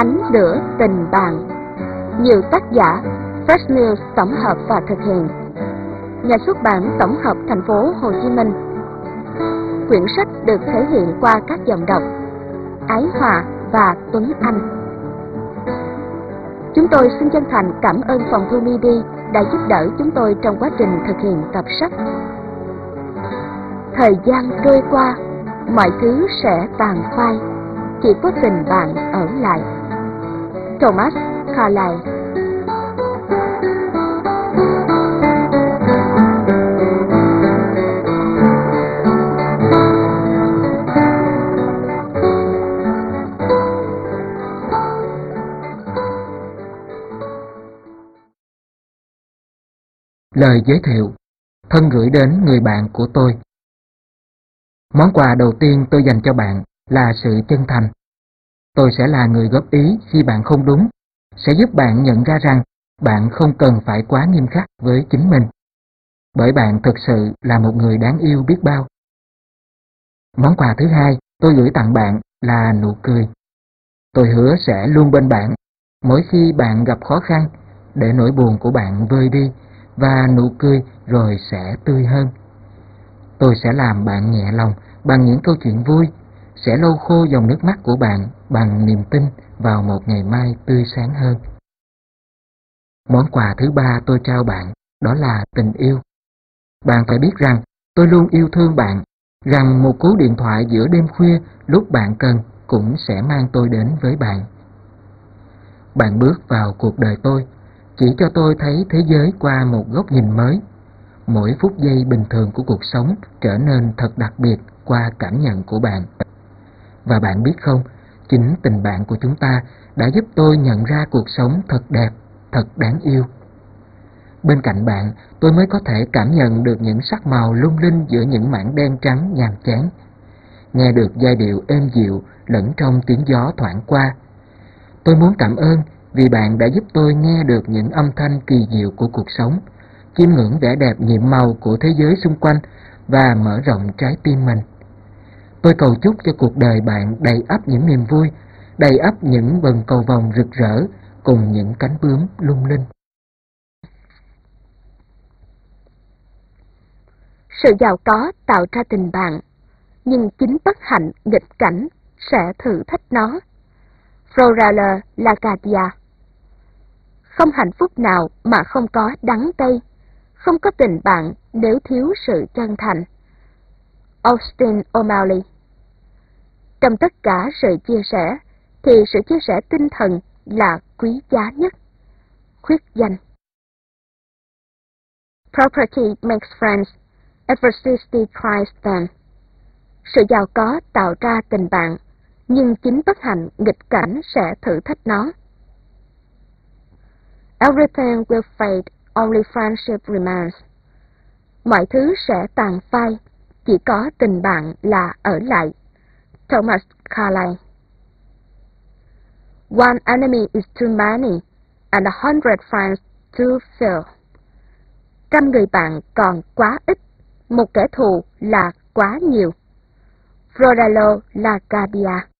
Ánh lửa tình bạn. Nhiều tác giả, Fresh News tổng hợp và thực hiện. Nhà xuất bản tổng hợp thành phố Hồ Chí Minh. Quyển sách được thể hiện qua các giọng đọc Ái Hòa và Tuấn Anh. Chúng tôi xin chân thành cảm ơn phòng thu MIDI đã giúp đỡ chúng tôi trong quá trình thực hiện tập sách. Thời gian trôi qua, mọi thứ sẽ tàn phai, chỉ có tình bạn ở lại. Thomas Carlyle. Lời giới thiệu. Thân gửi đến người bạn của tôi. Món quà đầu tiên tôi dành cho bạn là sự chân thành. Tôi sẽ là người góp ý khi bạn không đúng, sẽ giúp bạn nhận ra rằng bạn không cần phải quá nghiêm khắc với chính mình, bởi bạn thực sự là một người đáng yêu biết bao. Món quà thứ hai tôi gửi tặng bạn là nụ cười. Tôi hứa sẽ luôn bên bạn mỗi khi bạn gặp khó khăn, để nỗi buồn của bạn vơi đi và nụ cười rồi sẽ tươi hơn. Tôi sẽ làm bạn nhẹ lòng bằng những câu chuyện vui, sẽ lau khô dòng nước mắt của bạn bằng niềm tin vào một ngày mai tươi sáng hơn. Món quà thứ ba tôi trao bạn đó là tình yêu. Bạn phải biết rằng tôi luôn yêu thương bạn, rằng một cú điện thoại giữa đêm khuya lúc bạn cần cũng sẽ mang tôi đến với bạn. Bạn bước vào cuộc đời tôi, chỉ cho tôi thấy thế giới qua một góc nhìn mới. Mỗi phút giây bình thường của cuộc sống trở nên thật đặc biệt qua cảm nhận của bạn. Và bạn biết không, chính tình bạn của chúng ta đã giúp tôi nhận ra cuộc sống thật đẹp, thật đáng yêu. Bên cạnh bạn, tôi mới có thể cảm nhận được những sắc màu lung linh giữa những mảng đen trắng nhàm chán, nghe được giai điệu êm dịu lẫn trong tiếng gió thoảng qua. Tôi muốn cảm ơn vì bạn đã giúp tôi nghe được những âm thanh kỳ diệu của cuộc sống, chiêm ngưỡng vẻ đẹp nhiệm màu của thế giới xung quanh và mở rộng trái tim mình. Tôi cầu chúc cho cuộc đời bạn đầy ắp những niềm vui, đầy ắp những vần cầu vồng rực rỡ cùng những cánh bướm lung linh. Sự giàu có tạo ra tình bạn, nhưng chính bất hạnh nghịch cảnh sẽ thử thách nó. Florale Lacadia. Không hạnh phúc nào mà không có đắng cay, không có tình bạn nếu thiếu sự chân thành. Austin O'Malley. Trong tất cả sự chia sẻ, thì sự chia sẻ tinh thần là quý giá nhất. Khuyết danh. Property makes friends, adversity tries them. Sự giàu có tạo ra tình bạn, nhưng chính bất hạnh nghịch cảnh sẽ thử thách nó. Everything will fade, only friendship remains. Mọi thứ sẽ tàn phai, chỉ có tình bạn là ở lại. Thomas Carlyle. One enemy is too many, and 100 friends too few. 100 người bạn còn quá ít, một kẻ thù là quá nhiều. Florale Lacadia.